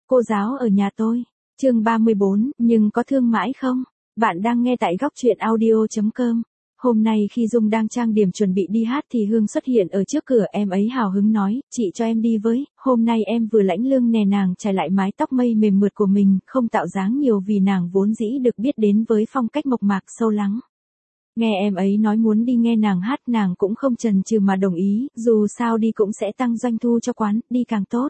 Cô giáo ở nhà tôi. Chương 34, nhưng có thương mãi không? Bạn đang nghe tại góc truyện audio.com. Hôm nay khi Dung đang trang điểm chuẩn bị đi hát thì Hương xuất hiện ở trước cửa, em ấy hào hứng nói, chị cho em đi với, hôm nay em vừa lãnh lương nè. Nàng chải lại mái tóc mây mềm mượt của mình, không tạo dáng nhiều vì nàng vốn dĩ được biết đến với phong cách mộc mạc sâu lắng. Nghe em ấy nói muốn đi nghe nàng hát, nàng cũng không chần chừ mà đồng ý, dù sao đi cũng sẽ tăng doanh thu cho quán, đi càng tốt.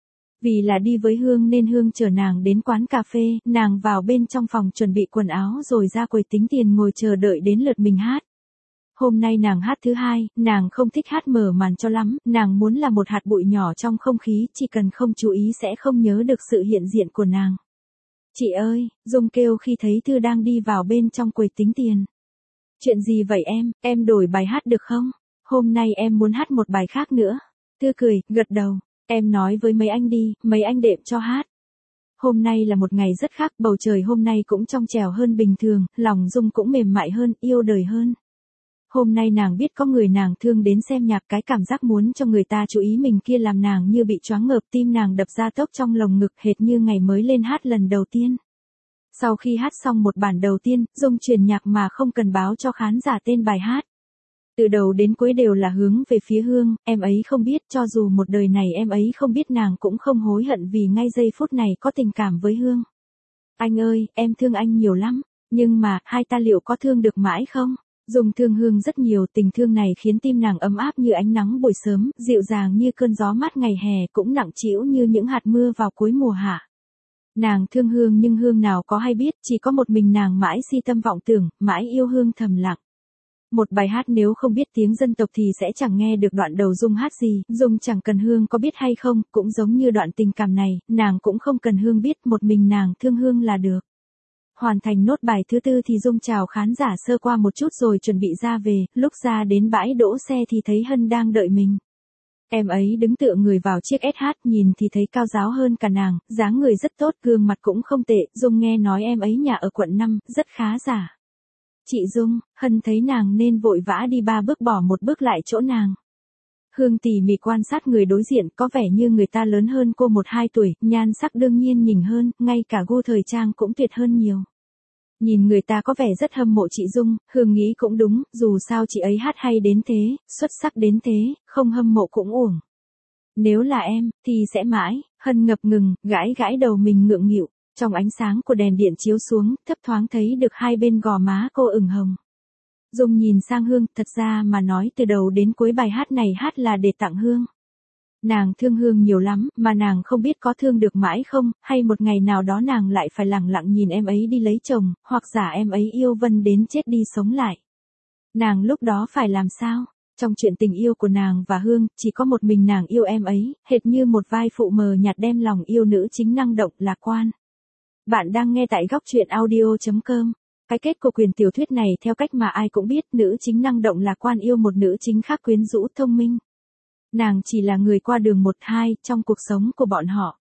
Vì là đi với Hương nên Hương chở nàng đến quán cà phê, nàng vào bên trong phòng chuẩn bị quần áo rồi ra quầy tính tiền ngồi chờ đợi đến lượt mình hát. Hôm nay nàng hát thứ hai, nàng không thích hát mở màn cho lắm, nàng muốn là một hạt bụi nhỏ trong không khí, chỉ cần không chú ý sẽ không nhớ được sự hiện diện của nàng. Chị ơi, Dung kêu khi thấy Thư đang đi vào bên trong quầy tính tiền. Chuyện gì vậy em đổi bài hát được không? Hôm nay em muốn hát một bài khác nữa. Thư cười, gật đầu. Em nói với mấy anh đi, mấy anh đệm cho hát. Hôm nay là một ngày rất khác, bầu trời hôm nay cũng trong trẻo hơn bình thường, lòng Dung cũng mềm mại hơn, yêu đời hơn. Hôm nay nàng biết có người nàng thương đến xem nhạc, cái cảm giác muốn cho người ta chú ý mình kia làm nàng như bị choáng ngợp, tim nàng đập ra tốc trong lồng ngực hệt như ngày mới lên hát lần đầu tiên. Sau khi hát xong một bản đầu tiên, Dung truyền nhạc mà không cần báo cho khán giả tên bài hát. Từ đầu đến cuối đều là hướng về phía Hương, em ấy không biết, cho dù một đời này em ấy không biết nàng cũng không hối hận vì ngay giây phút này có tình cảm với Hương. Anh ơi, em thương anh nhiều lắm, nhưng mà, hai ta liệu có thương được mãi không? Dung thương Hương rất nhiều, tình thương này khiến tim nàng ấm áp như ánh nắng buổi sớm, dịu dàng như cơn gió mát ngày hè, cũng nặng trĩu như những hạt mưa vào cuối mùa hạ. Nàng thương Hương nhưng Hương nào có hay biết, chỉ có một mình nàng mãi si tâm vọng tưởng, mãi yêu Hương thầm lặng. Một bài hát nếu không biết tiếng dân tộc thì sẽ chẳng nghe được đoạn đầu Dung hát gì, Dung chẳng cần Hương có biết hay không, cũng giống như đoạn tình cảm này, nàng cũng không cần Hương biết, một mình nàng thương Hương là được. Hoàn thành nốt bài thứ tư thì Dung chào khán giả sơ qua một chút rồi chuẩn bị ra về, lúc ra đến bãi đỗ xe thì thấy Hân đang đợi mình. Em ấy đứng tựa người vào chiếc SH, nhìn thì thấy cao ráo hơn cả nàng, dáng người rất tốt, gương mặt cũng không tệ, Dung nghe nói em ấy nhà ở quận 5, rất khá giả. Chị Dung, Hân thấy nàng nên vội vã đi 3 bước bỏ một bước lại chỗ nàng. Hương tỉ mỉ quan sát người đối diện, có vẻ như người ta lớn hơn cô 1-2 tuổi, nhan sắc đương nhiên nhỉnh hơn, ngay cả gu thời trang cũng tuyệt hơn nhiều. Nhìn người ta có vẻ rất hâm mộ chị Dung, Hương nghĩ cũng đúng, dù sao chị ấy hát hay đến thế, xuất sắc đến thế, không hâm mộ cũng uổng. Nếu là em, thì sẽ mãi, Hân ngập ngừng, gãi gãi đầu mình ngượng nghịu. Trong ánh sáng của đèn điện chiếu xuống, thấp thoáng thấy được hai bên gò má cô ửng hồng. Dung nhìn sang Hương, thật ra mà nói từ đầu đến cuối bài hát này hát là để tặng Hương. Nàng thương Hương nhiều lắm, mà nàng không biết có thương được mãi không, hay một ngày nào đó nàng lại phải lẳng lặng nhìn em ấy đi lấy chồng, hoặc giả em ấy yêu Vân đến chết đi sống lại. Nàng lúc đó phải làm sao? Trong chuyện tình yêu của nàng và Hương, chỉ có một mình nàng yêu em ấy, hệt như một vai phụ mờ nhạt đem lòng yêu nữ chính năng động, lạc quan. Bạn đang nghe tại góc truyện audio.com. Cái kết của quyển tiểu thuyết này theo cách mà ai cũng biết, nữ chính năng động lạc quan yêu một nữ chính khác quyến rũ thông minh. Nàng chỉ là người qua đường 1-2 trong cuộc sống của bọn họ.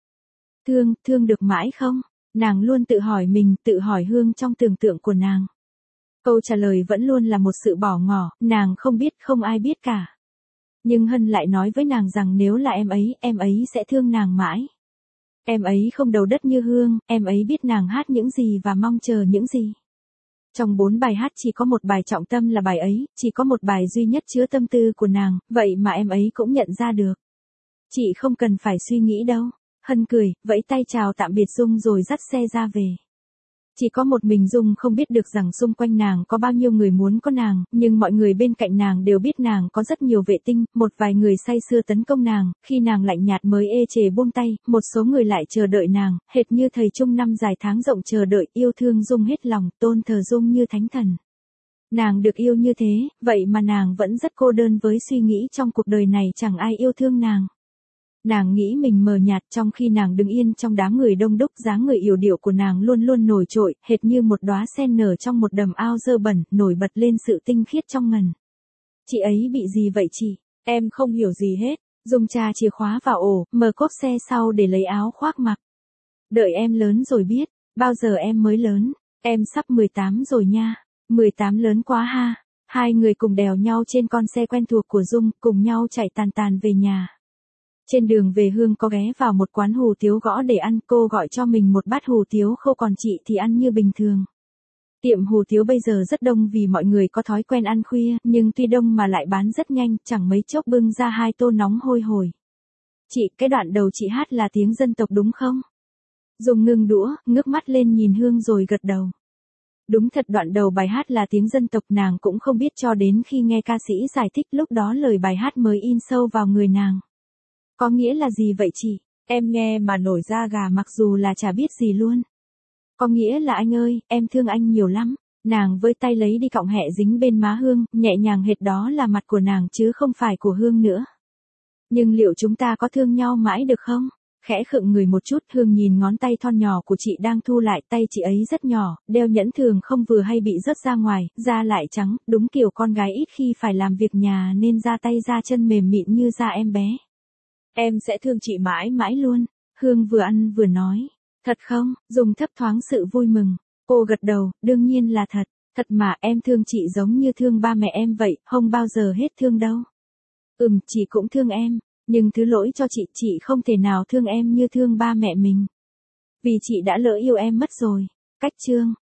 Thương được mãi không? Nàng luôn tự hỏi mình, tự hỏi Hương trong tưởng tượng của nàng. Câu trả lời vẫn luôn là một sự bỏ ngỏ, nàng không biết, không ai biết cả. Nhưng Hân lại nói với nàng rằng nếu là em ấy sẽ thương nàng mãi. Em ấy không đầu đất như Hương, em ấy biết nàng hát những gì và mong chờ những gì. Trong 4 bài hát chỉ có một bài trọng tâm là bài ấy, chỉ có một bài duy nhất chứa tâm tư của nàng, vậy mà em ấy cũng nhận ra được. Chị không cần phải suy nghĩ đâu. Hân cười, vẫy tay chào tạm biệt Dung rồi dắt xe ra về. Chỉ có một mình Dung không biết được rằng xung quanh nàng có bao nhiêu người muốn có nàng, nhưng mọi người bên cạnh nàng đều biết nàng có rất nhiều vệ tinh, một vài người say sưa tấn công nàng, khi nàng lạnh nhạt mới ê chề buông tay, một số người lại chờ đợi nàng, hệt như thầy Trung năm dài tháng rộng chờ đợi, yêu thương Dung hết lòng, tôn thờ Dung như thánh thần. Nàng được yêu như thế, vậy mà nàng vẫn rất cô đơn với suy nghĩ trong cuộc đời này chẳng ai yêu thương nàng. Nàng nghĩ mình mờ nhạt trong khi nàng đứng yên trong đám người đông đúc, dáng người yểu điệu của nàng luôn luôn nổi trội, hệt như một đóa sen nở trong một đầm ao dơ bẩn, nổi bật lên sự tinh khiết trong ngần. Chị ấy bị gì vậy chị? Em không hiểu gì hết. Dung tra chìa khóa vào ổ, mở cốp xe sau để lấy áo khoác mặc. Đợi em lớn rồi biết, bao giờ em mới lớn? Em sắp 18 rồi nha. 18 lớn quá ha. Hai người cùng đèo nhau trên con xe quen thuộc của Dung, cùng nhau chạy tàn tàn về nhà. Trên đường về Hương có ghé vào một quán hủ tiếu gõ để ăn, cô gọi cho mình một bát hủ tiếu khô còn chị thì ăn như bình thường. Tiệm hủ tiếu bây giờ rất đông vì mọi người có thói quen ăn khuya, nhưng tuy đông mà lại bán rất nhanh, chẳng mấy chốc bưng ra 2 tô nóng hôi hổi. Chị, cái đoạn đầu chị hát là tiếng dân tộc đúng không? Dung ngưng đũa, ngước mắt lên nhìn Hương rồi gật đầu. Đúng thật, đoạn đầu bài hát là tiếng dân tộc, nàng cũng không biết cho đến khi nghe ca sĩ giải thích, lúc đó lời bài hát mới in sâu vào người nàng. Có nghĩa là gì vậy chị? Em nghe mà nổi da gà mặc dù là chả biết gì luôn. Có nghĩa là anh ơi, em thương anh nhiều lắm. Nàng với tay lấy đi cọng hẹ dính bên má Hương, nhẹ nhàng hệt đó là mặt của nàng chứ không phải của Hương nữa. Nhưng liệu chúng ta có thương nhau mãi được không? Khẽ khựng người một chút, Hương nhìn ngón tay thon nhỏ của chị đang thu lại, tay chị ấy rất nhỏ, đeo nhẫn thường không vừa hay bị rớt ra ngoài, da lại trắng, đúng kiểu con gái ít khi phải làm việc nhà nên da tay da chân mềm mịn như da em bé. Em sẽ thương chị mãi mãi luôn, Hương vừa ăn vừa nói. Thật không? Dung thấp thoáng sự vui mừng. Cô gật đầu, đương nhiên là thật. Thật mà, em thương chị giống như thương ba mẹ em vậy, không bao giờ hết thương đâu. Chị cũng thương em, nhưng thứ lỗi cho chị không thể nào thương em như thương ba mẹ mình. Vì chị đã lỡ yêu em mất rồi. Cách chương